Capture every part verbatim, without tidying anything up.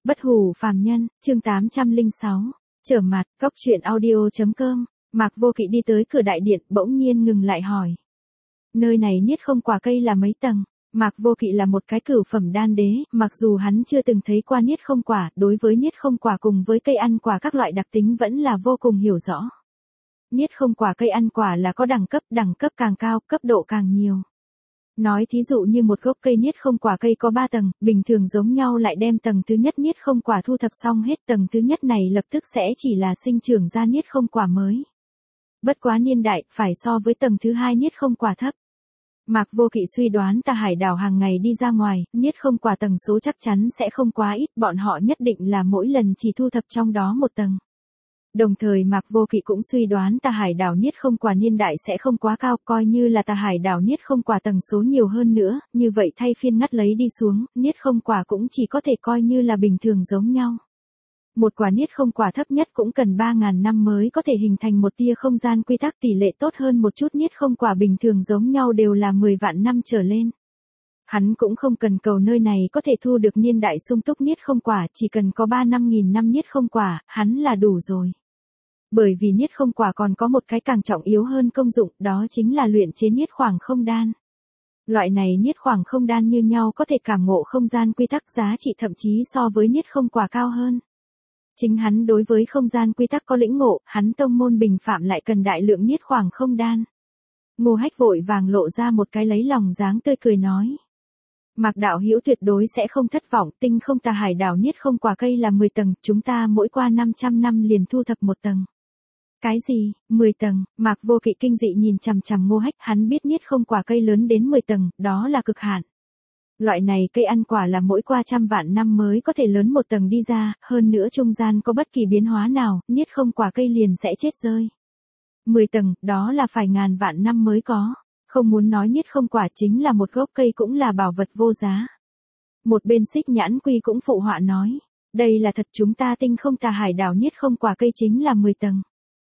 Bất hủ phàm nhân, chương tám trăm lẻ sáu, trở mặt, góc truyện audio.com, Mạc Vô Kỵ đi tới cửa đại điện, bỗng nhiên ngừng lại hỏi. Nơi này niết không quả cây là mấy tầng? Mạc Vô Kỵ là một cái cửu phẩm đan đế, mặc dù hắn chưa từng thấy qua niết không quả, đối với niết không quả cùng với cây ăn quả các loại đặc tính vẫn là vô cùng hiểu rõ. Niết không quả cây ăn quả là có đẳng cấp, đẳng cấp càng cao, cấp độ càng nhiều. Nói thí dụ như một gốc cây niết không quả cây có ba tầng, bình thường giống nhau lại đem tầng thứ nhất niết không quả thu thập xong hết, tầng thứ nhất này lập tức sẽ chỉ là sinh trưởng ra niết không quả mới. Bất quá niên đại, phải so với tầng thứ hai niết không quả thấp. Mạc Vô Kỵ suy đoán Tà Hải đảo hàng ngày đi ra ngoài, niết không quả tầng số chắc chắn sẽ không quá ít, bọn họ nhất định là mỗi lần chỉ thu thập trong đó một tầng. Đồng thời Mạc Vô Kỵ cũng suy đoán Tà Hải đảo niết không quả niên đại sẽ không quá cao, coi như là Tà Hải đảo niết không quả tầng số nhiều hơn nữa, như vậy thay phiên ngắt lấy đi xuống, niết không quả cũng chỉ có thể coi như là bình thường giống nhau. Một quả niết không quả thấp nhất cũng cần ba ngàn năm mới có thể hình thành một tia không gian quy tắc, tỷ lệ tốt hơn một chút niết không quả bình thường giống nhau đều là mười vạn năm trở lên. Hắn cũng không cần cầu nơi này có thể thu được niên đại sung túc niết không quả, chỉ cần có ba năm nghìn năm niết không quả, hắn là đủ rồi. Bởi vì niết không quả còn có một cái càng trọng yếu hơn công dụng, đó chính là luyện chế niết khoảng không đan. Loại này niết khoảng không đan như nhau có thể cảm ngộ không gian quy tắc, giá trị thậm chí so với niết không quả cao hơn. Chính hắn đối với không gian quy tắc có lĩnh ngộ, hắn tông môn bình phạm lại cần đại lượng niết khoảng không đan. Ngô Hách vội vàng lộ ra một cái lấy lòng dáng tươi cười nói. Mạc đạo hữu tuyệt đối sẽ không thất vọng, tinh không Tà Hải đảo niết không quả cây là mười tầng, chúng ta mỗi qua năm trăm năm liền thu thập một tầng. Cái gì, mười tầng? Mạc Vô Kỵ kinh dị nhìn chằm chằm Ngô Hách, hắn biết niết không quả cây lớn đến mười tầng, đó là cực hạn. Loại này cây ăn quả là mỗi qua trăm vạn năm mới có thể lớn một tầng đi ra, hơn nữa trung gian có bất kỳ biến hóa nào, niết không quả cây liền sẽ chết rơi. mười tầng, đó là phải ngàn vạn năm mới có. Không muốn nói niết không quả chính là một gốc cây cũng là bảo vật vô giá. Một bên Xích Nhãn Quy cũng phụ họa nói, đây là thật, chúng ta tinh không Tà Hải đảo niết không quả cây chính là mười tầng.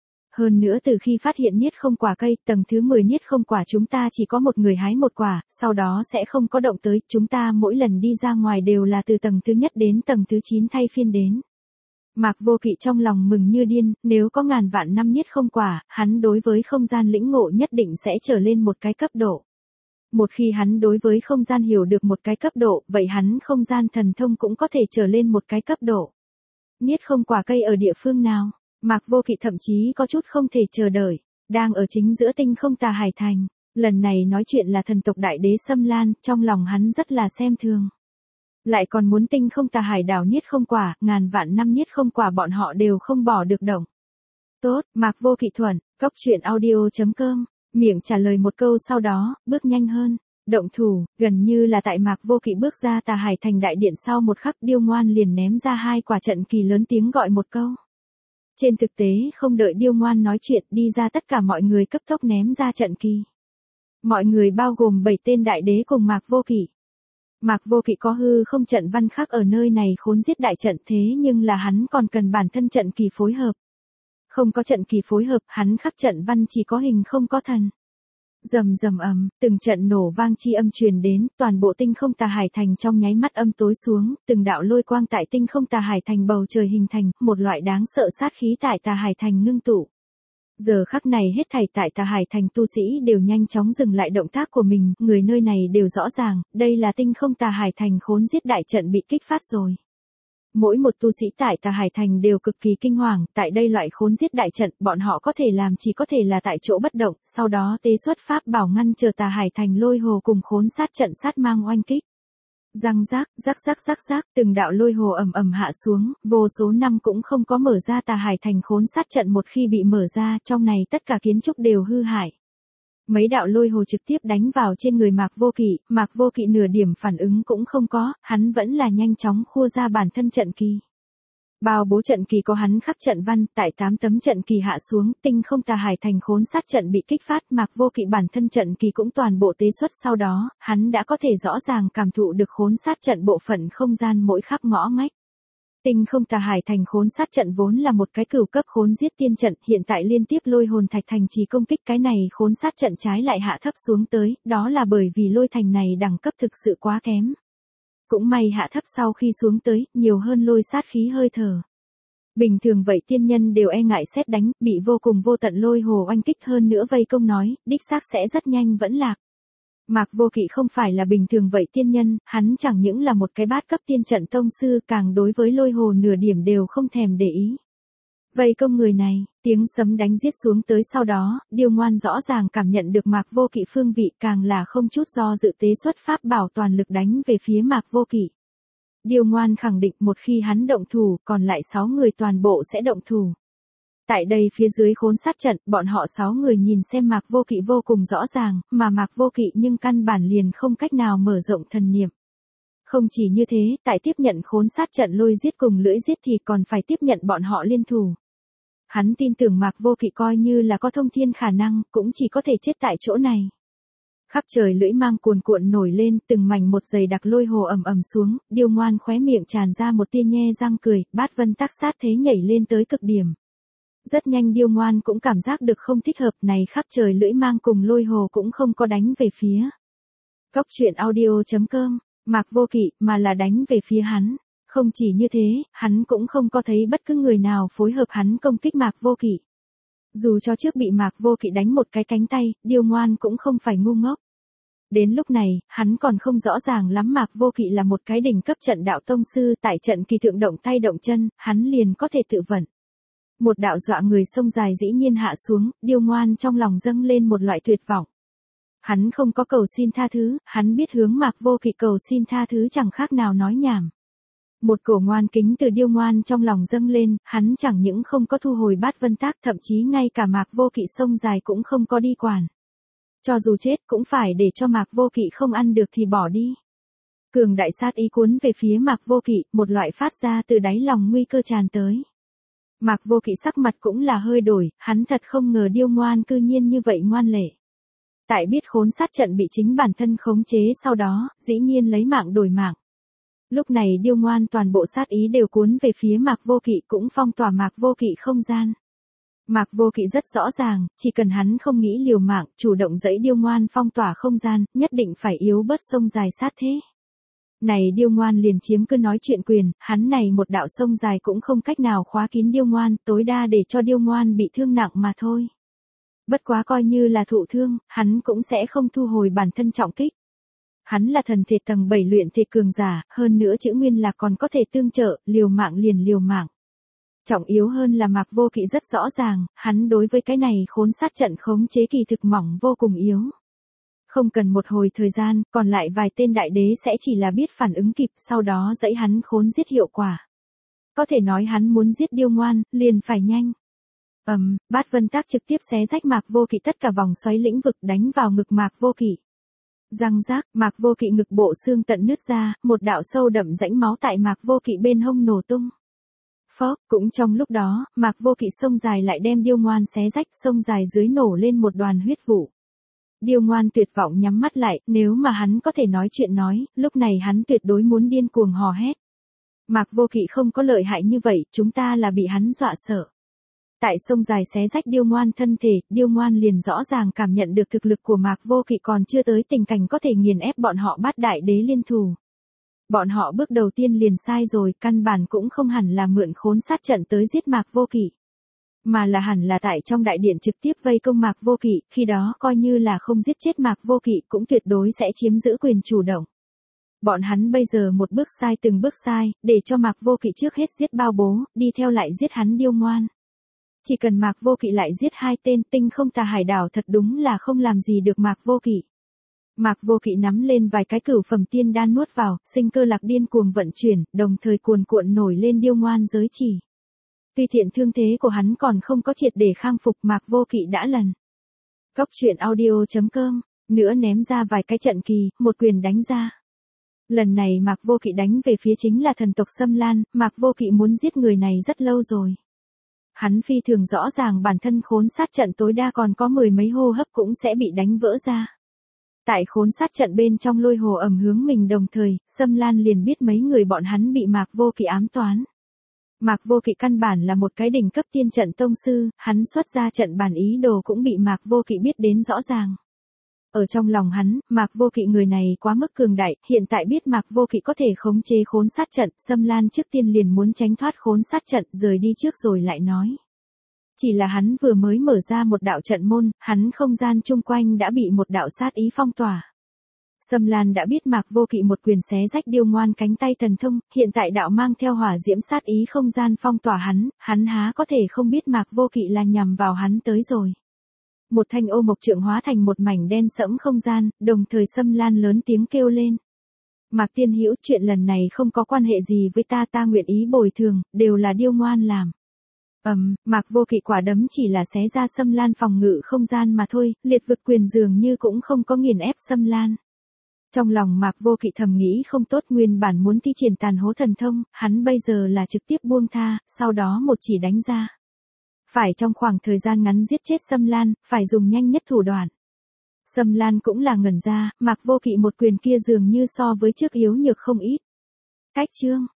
Hơn nữa từ khi phát hiện niết không quả cây, tầng thứ mười niết không quả chúng ta chỉ có một người hái một quả, sau đó sẽ không có động tới, chúng ta mỗi lần đi ra ngoài đều là từ tầng thứ nhất đến tầng thứ chín thay phiên đến. Mạc Vô Kỵ trong lòng mừng như điên, nếu có ngàn vạn năm niết không quả, hắn đối với không gian lĩnh ngộ nhất định sẽ trở lên một cái cấp độ. Một khi hắn đối với không gian hiểu được một cái cấp độ, vậy hắn không gian thần thông cũng có thể trở lên một cái cấp độ. Niết không quả cây ở địa phương nào? Mạc Vô Kỵ thậm chí có chút không thể chờ đợi, đang ở chính giữa tinh không Tà Hải thành. Lần này nói chuyện là thần tộc đại đế Xâm Lan, trong lòng hắn rất là xem thường. Lại còn muốn tinh không Tà Hải đảo niết không quả, ngàn vạn năm niết không quả bọn họ đều không bỏ được động. Tốt, Mạc Vô Kỵ thuận, góc truyện audio.com, miệng trả lời một câu sau đó, bước nhanh hơn, động thủ, gần như là tại Mạc Vô Kỵ bước ra Tà Hải thành đại điện sau một khắc, Điêu Ngoan liền ném ra hai quả trận kỳ, lớn tiếng gọi một câu. Trên thực tế không đợi Điêu Ngoan nói chuyện, đi ra tất cả mọi người cấp tốc ném ra trận kỳ. Mọi người bao gồm bảy tên đại đế cùng Mạc Vô Kỵ. Mạc Vô Kỵ có hư không trận văn khác ở nơi này khốn giết đại trận, thế nhưng là hắn còn cần bản thân trận kỳ phối hợp. Không có trận kỳ phối hợp, hắn khắc trận văn chỉ có hình không có thần. Rầm rầm ầm, từng trận nổ vang chi âm truyền đến, toàn bộ tinh không Tà Hải thành trong nháy mắt âm tối xuống, từng đạo lôi quang tại tinh không Tà Hải thành bầu trời hình thành, một loại đáng sợ sát khí tại Tà Hải thành ngưng tụ. Giờ khắc này hết thảy tại Tà Hải thành tu sĩ đều nhanh chóng dừng lại động tác của mình, người nơi này đều rõ ràng, đây là tinh không Tà Hải thành khốn giết đại trận bị kích phát rồi. Mỗi một tu sĩ tại Tà Hải thành đều cực kỳ kinh hoàng, tại đây loại khốn giết đại trận, bọn họ có thể làm chỉ có thể là tại chỗ bất động, sau đó tế xuất pháp bảo ngăn chờ Tà Hải thành lôi hồ cùng khốn sát trận sát mang oanh kích. Răng rác, rắc rắc rắc rắc, từng đạo lôi hồ ầm ầm hạ xuống, vô số năm cũng không có mở ra Tà Hải thành khốn sát trận, một khi bị mở ra, trong này tất cả kiến trúc đều hư hại. Mấy đạo lôi hồ trực tiếp đánh vào trên người Mạc Vô Kỵ, Mạc Vô Kỵ nửa điểm phản ứng cũng không có, hắn vẫn là nhanh chóng khua ra bản thân trận kỳ. Bao bố trận kỳ có hắn khắc trận văn, tại tám tấm trận kỳ hạ xuống, tinh không Tà Hải thành khốn sát trận bị kích phát, Mạc Vô Kỵ bản thân trận kỳ cũng toàn bộ tế xuất, sau đó, hắn đã có thể rõ ràng cảm thụ được khốn sát trận bộ phận không gian mỗi khắp ngõ ngách. Tinh không Tà Hải thành khốn sát trận vốn là một cái cửu cấp khốn giết tiên trận, hiện tại liên tiếp lôi hồn thạch thành trì công kích cái này khốn sát trận trái lại hạ thấp xuống tới, đó là bởi vì lôi thành này đẳng cấp thực sự quá kém. Cũng may hạ thấp sau khi xuống tới, nhiều hơn lôi sát khí hơi thở. Bình thường vậy tiên nhân đều e ngại sét đánh, bị vô cùng vô tận lôi hồ oanh kích hơn nữa vây công nói, đích xác sẽ rất nhanh vẫn lạc. Mạc Vô Kỵ không phải là bình thường vậy tiên nhân, hắn chẳng những là một cái bát cấp tiên trận tông sư, càng đối với lôi hồ nửa điểm đều không thèm để ý. Vây công người này, tiếng sấm đánh giết xuống tới sau đó, Điêu Ngoan rõ ràng cảm nhận được Mạc Vô Kỵ phương vị, càng là không chút do dự tế xuất pháp bảo toàn lực đánh về phía Mạc Vô Kỵ. Điêu Ngoan khẳng định một khi hắn động thủ, còn lại sáu người toàn bộ sẽ động thủ. Tại đây phía dưới khốn sát trận, bọn họ sáu người nhìn xem Mạc Vô Kỵ vô cùng rõ ràng, mà Mạc Vô Kỵ nhưng căn bản liền không cách nào mở rộng thần niệm. Không chỉ như thế, tại tiếp nhận khốn sát trận lôi giết cùng lưỡi giết thì còn phải tiếp nhận bọn họ liên thủ. Hắn tin tưởng Mạc Vô Kỵ coi như là có thông thiên khả năng, cũng chỉ có thể chết tại chỗ này. Khắp trời lưỡi mang cuồn cuộn nổi lên, từng mảnh một dày đặc lôi hồ ầm ầm xuống, Điêu Ngoan khóe miệng tràn ra một tia nhe răng cười, Bát Vân Tắc sát thế nhảy lên tới cực điểm. Rất nhanh Điêu Ngoan cũng cảm giác được không thích hợp, này khắp trời lưỡi mang cùng lôi hồ cũng không có đánh về phía Cốc truyện audio chấm com, Mạc Vô Kỵ, mà là đánh về phía hắn. Không chỉ như thế, hắn cũng không có thấy bất cứ người nào phối hợp hắn công kích Mạc Vô Kỵ. Dù cho trước bị Mạc Vô Kỵ đánh một cái cánh tay, Điêu Ngoan cũng không phải ngu ngốc. Đến lúc này, hắn còn không rõ ràng lắm Mạc Vô Kỵ là một cái đỉnh cấp trận đạo tông sư, tại trận kỳ thượng động tay động chân, hắn liền có thể tự vận. Một đạo dọa người sông dài dĩ nhiên hạ xuống, Điêu Ngoan trong lòng dâng lên một loại tuyệt vọng. Hắn không có cầu xin tha thứ, hắn biết hướng Mạc Vô Kỵ cầu xin tha thứ chẳng khác nào nói nhảm. Một cổ ngoan kính từ Điêu Ngoan trong lòng dâng lên, hắn chẳng những không có thu hồi Bát Vân Tắc, thậm chí ngay cả Mạc Vô Kỵ sông dài cũng không có đi quản. Cho dù chết cũng phải để cho Mạc Vô Kỵ không ăn được thì bỏ đi. Cường đại sát ý cuốn về phía Mạc Vô Kỵ, một loại phát ra từ đáy lòng nguy cơ tràn tới. Mạc Vô Kỵ sắc mặt cũng là hơi đổi, hắn thật không ngờ Điêu Ngoan cư nhiên như vậy ngoan lệ. Tại biết khốn sát trận bị chính bản thân khống chế sau đó, dĩ nhiên lấy mạng đổi mạng. Lúc này Điêu Ngoan toàn bộ sát ý đều cuốn về phía Mạc Vô Kỵ, cũng phong tỏa Mạc Vô Kỵ không gian. Mạc Vô Kỵ rất rõ ràng, chỉ cần hắn không nghĩ liều mạng, chủ động dẫy Điêu Ngoan phong tỏa không gian, nhất định phải yếu bớt sông dài sát thế. Này Điêu Ngoan liền chiếm cứ nói chuyện quyền, hắn này một đạo sông dài cũng không cách nào khóa kín Điêu Ngoan, tối đa để cho Điêu Ngoan bị thương nặng mà thôi. Bất quá coi như là thụ thương, hắn cũng sẽ không thu hồi bản thân trọng kích. Hắn là thần thể tầng bảy luyện thể cường giả, hơn nữa chữ nguyên lạc còn có thể tương trợ, liều mạng liền liều mạng. Trọng yếu hơn là Mạc Vô Kỵ rất rõ ràng, hắn đối với cái này khốn sát trận khống chế kỳ thực mỏng vô cùng yếu. Không cần một hồi thời gian, còn lại vài tên đại đế sẽ chỉ là biết phản ứng kịp, sau đó dẫy hắn khốn giết hiệu quả. Có thể nói hắn muốn giết Điêu Ngoan, liền phải nhanh. Ầm, um, Bát Vân Tắc trực tiếp xé rách Mạc Vô Kỵ tất cả vòng xoáy lĩnh vực đánh vào ngực Mạc Vô Kỵ. Răng rác, Mạc Vô Kỵ ngực bộ xương tận nứt ra, một đạo sâu đậm rãnh máu tại Mạc Vô Kỵ bên hông nổ tung. Phốc, cũng trong lúc đó, Mạc Vô Kỵ sông dài lại đem Điêu Ngoan xé rách, sông dài dưới nổ lên một đoàn huyết vụ. Điêu Ngoan tuyệt vọng nhắm mắt lại, nếu mà hắn có thể nói chuyện nói, lúc này hắn tuyệt đối muốn điên cuồng hò hét. Mạc Vô Kỵ không có lợi hại như vậy, chúng ta là bị hắn dọa sợ. Tại sông dài xé rách Điêu Ngoan thân thể, Điêu Ngoan liền rõ ràng cảm nhận được thực lực của Mạc Vô Kỵ còn chưa tới tình cảnh có thể nghiền ép bọn họ bát đại đế liên thủ. Bọn họ bước đầu tiên liền sai rồi, căn bản cũng không hẳn là mượn khốn sát trận tới giết Mạc Vô Kỵ. Mà là hẳn là tại trong đại điện trực tiếp vây công Mạc Vô Kỵ, khi đó coi như là không giết chết Mạc Vô Kỵ cũng tuyệt đối sẽ chiếm giữ quyền chủ động. Bọn hắn bây giờ một bước sai từng bước sai, để cho Mạc Vô Kỵ trước hết giết bao bố, đi theo lại giết hắn Điêu Ngoan. Chỉ cần Mạc Vô Kỵ lại giết hai tên tinh không tà hải đảo thật đúng là không làm gì được Mạc Vô Kỵ. Mạc Vô Kỵ nắm lên vài cái cửu phẩm tiên đan nuốt vào, sinh cơ lạc điên cuồng vận chuyển, đồng thời cuồn cuộn nổi lên Điêu Ngoan giới chỉ. Tuy thiện thương thế của hắn còn không có triệt để khang phục, Mạc Vô Kỵ đã lần. Cốc truyện audio chấm com, nữa ném ra vài cái trận kỳ, một quyền đánh ra. Lần này Mạc Vô Kỵ đánh về phía chính là thần tộc Sâm Lan, Mạc Vô Kỵ muốn giết người này rất lâu rồi. Hắn phi thường rõ ràng bản thân khốn sát trận tối đa còn có mười mấy hô hấp cũng sẽ bị đánh vỡ ra. Tại khốn sát trận bên trong lôi hồ ẩm hướng mình đồng thời, Sâm Lan liền biết mấy người bọn hắn bị Mạc Vô Kỵ ám toán. Mạc Vô Kỵ căn bản là một cái đỉnh cấp tiên trận tông sư, hắn xuất ra trận bản ý đồ cũng bị Mạc Vô Kỵ biết đến rõ ràng. Ở trong lòng hắn, Mạc Vô Kỵ người này quá mức cường đại, hiện tại biết Mạc Vô Kỵ có thể khống chế khốn sát trận, Sâm Lan trước tiên liền muốn tránh thoát khốn sát trận, rời đi trước rồi lại nói. Chỉ là hắn vừa mới mở ra một đạo trận môn, hắn không gian chung quanh đã bị một đạo sát ý phong tỏa. Sâm Lan đã biết Mạc Vô Kỵ một quyền xé rách Điêu Ngoan cánh tay thần thông, hiện tại đạo mang theo hỏa diễm sát ý không gian phong tỏa hắn, hắn há có thể không biết Mạc Vô Kỵ là nhằm vào hắn tới rồi. Một thanh ô mộc trượng hóa thành một mảnh đen sẫm không gian, đồng thời Sâm Lan lớn tiếng kêu lên. Mạc Tiên Hữu, chuyện lần này không có quan hệ gì với ta, ta nguyện ý bồi thường, đều là Điêu Ngoan làm. Ầm, um, Mạc Vô Kỵ quả đấm chỉ là xé ra Sâm Lan phòng ngự không gian mà thôi, liệt vực quyền dường như cũng không có nghiền ép Sâm Lan. Trong lòng Mạc Vô Kỵ thầm nghĩ không tốt, nguyên bản muốn thi triển tàn hố thần thông, hắn bây giờ là trực tiếp buông tha, sau đó một chỉ đánh ra. Phải trong khoảng thời gian ngắn giết chết Sâm Lan, phải dùng nhanh nhất thủ đoạn. Sâm Lan cũng là ngẩn ra, Mạc Vô Kỵ một quyền kia dường như so với trước yếu nhược không ít. Cách chương